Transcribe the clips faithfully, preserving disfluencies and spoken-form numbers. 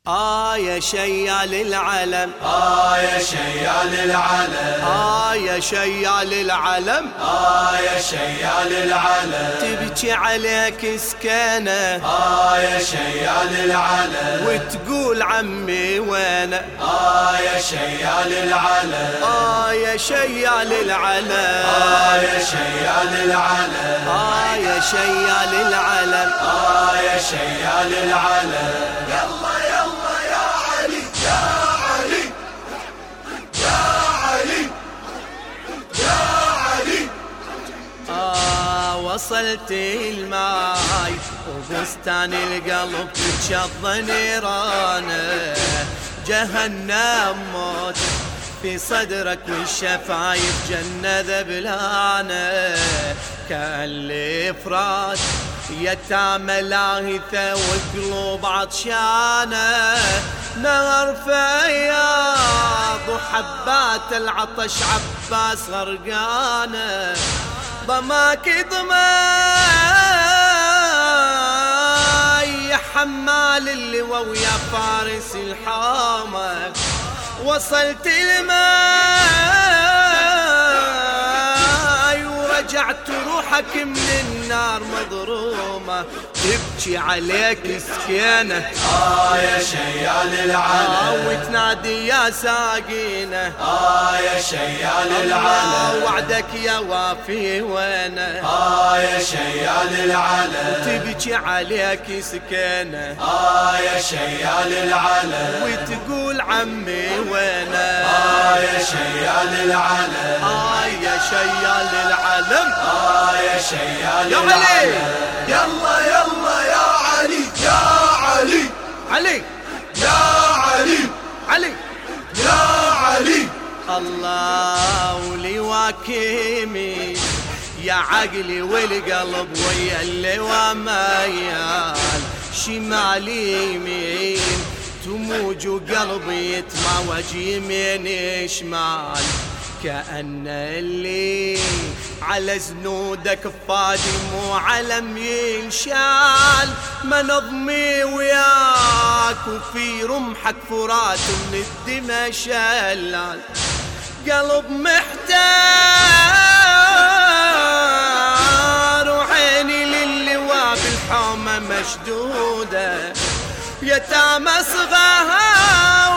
آه يا شيال العلم، آه يا شيال العلم، آه يا شيال العلم، آه يا شيال العلم، تبكي عليك سكانة، آه يا شيال العلم، وتقول عمي وينه، آه يا شيال العلم، آه يا شيال العلم، آه يا شيال العلم، آه يا شيال العلم، آه يا شيال العلم. يلا يلا يا علي يا علي يا علي يا علي. آه وصلت الماي وبستان القلب تشظ نيرانه، جهنم موت في صدرك والشفايف جنة ذبلانه، كالإفراد يتامى لاهثة وقلوب عطشانة، نهر فياض وحبات العطش عباس غرقانة، ضماك ضماي يا حمال اللواء ويا فارس الحامة، وصلت الماي ورجعت روحك من النار مضرومة، تبكي عليك سكينة، آه يا شيال العلم، آه وتنادي يا ساقينة، آه يا شيال العلم، وعدك يا وافي وينه، آه يا شيال العلم، تبكي عليك سكينة، آه يا شيال العلم، وتقول عمي وينه، آه يا شيال العلم، آه يا شيال العلم، آه يا شيال يا علي، العلم. يلا يلا يا علي يا علي علي يا علي علي يا علي. الله ولواك يمين يا عقلي والقلب ويا اللواء ميال، شمال يمين تموج وقلبي يتماوج يمين شمال، كأن اللي على زنودك فادي مو علم ينشال، منظمي وياك وفي رمحك فرات من الدمى شلال، قلب محتار وعيني للواء بالحومة مشدودة، يتامى صغار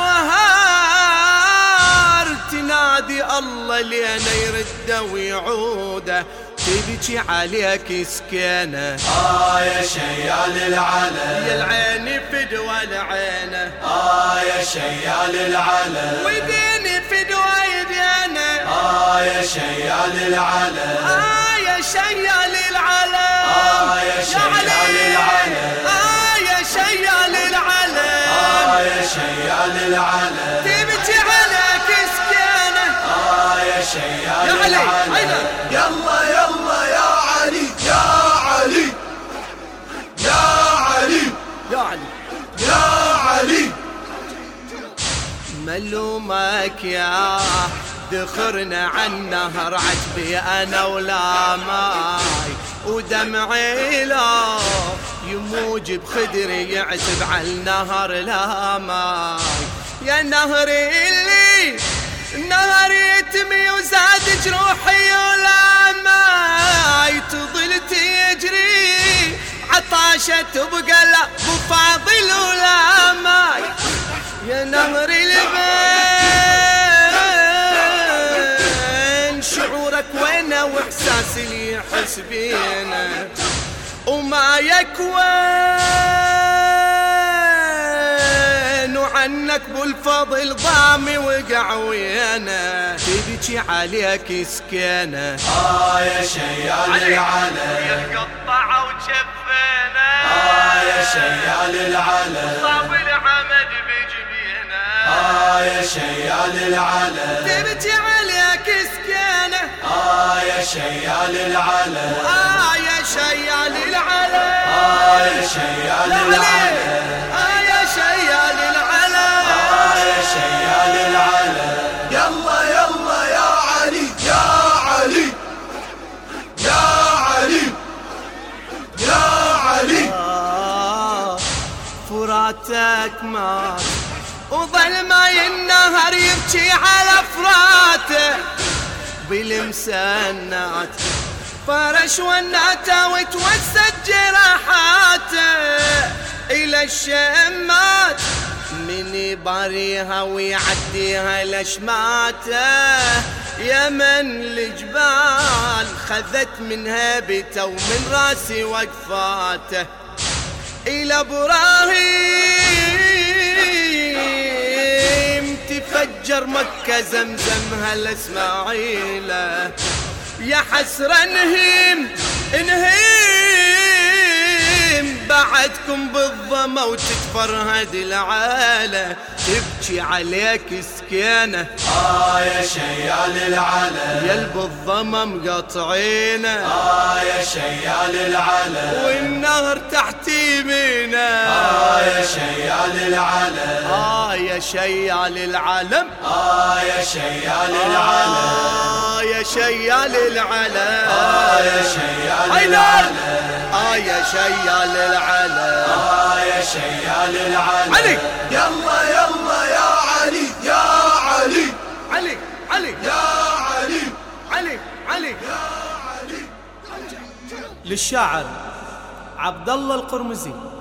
وهار تنادي الله لينا يرده ويعوده، تبكي عليك سكينة، آه يا شيال العلم، يا العين فدوى العينه، آه يا شيال العلم، ويديني فدوى يدينه، آه يا شيال العلم، آه يا شيال العلم، آه يا شيال العلم، آه يا شيال العلم، آه يا شيال العلم، تبكي عليك سكينة، آه يا شيال يا علي، العلم. أيضا. يلا يلا يا علي يا علي يا علي يا علي يا علي. ملومك يا دخرنا عن نهر عجبي انا ولا ماي، ودمعي لا يموج بخدري يعتب على النهر لا ماي، يا نهري اللي النهر يتمي وزاد جروحي ولا ماي، تظل تجري عطاشة تبقى لا بفاضل ولا ماي، يا نهر البين شعورك وينه واحساس اللي يحس بينا، وما يكوين وعنك بالفضل ضامي وقع ويانا، تبكي عليك سكينة، آه يا شيال العلم، يقطع وجفينا، آه يا شيال العلم، صاب العمد بجبينا، آه يا شيال العلم، تبكي عليك سكينة، آه يا شيال العلم، آه يا شيال العلم، آه يا شيال العلم، آه يا شيال العلم، آه يا شيال العلم. يلا يلا يا علي يا علي يا علي يا علي. آه فراتك مات وظل ماي النهر يبكي على فراته بالمسنات فرش وناته وتوسد جراحاته إلى الشمات من يباريها ويعديها لشماته يمن الجبال خذت من هيبته ومن راسي وقفاته إلى إبراهيم تفجر مكة زمزمها لإسماعيله يا حسرة انهيم انهيم بعدكم بالظما وتتفرهد العالة تبكي عليك سكينة آه يا شيال العلا يا بالظما مقطعينه آه يا شيال العلا والنهر تحت يمينه آه يا شيال العلا آه يا شيال العلم آه يا شيال العلا آه يا شيال العلم آه يا شيال العلا آه يا شيال العلم آه يا شيال العلا علي يلا يلا يا علي يا علي علي علي يا علي علي علي يا علي للشاعر عبد الله القرمزي.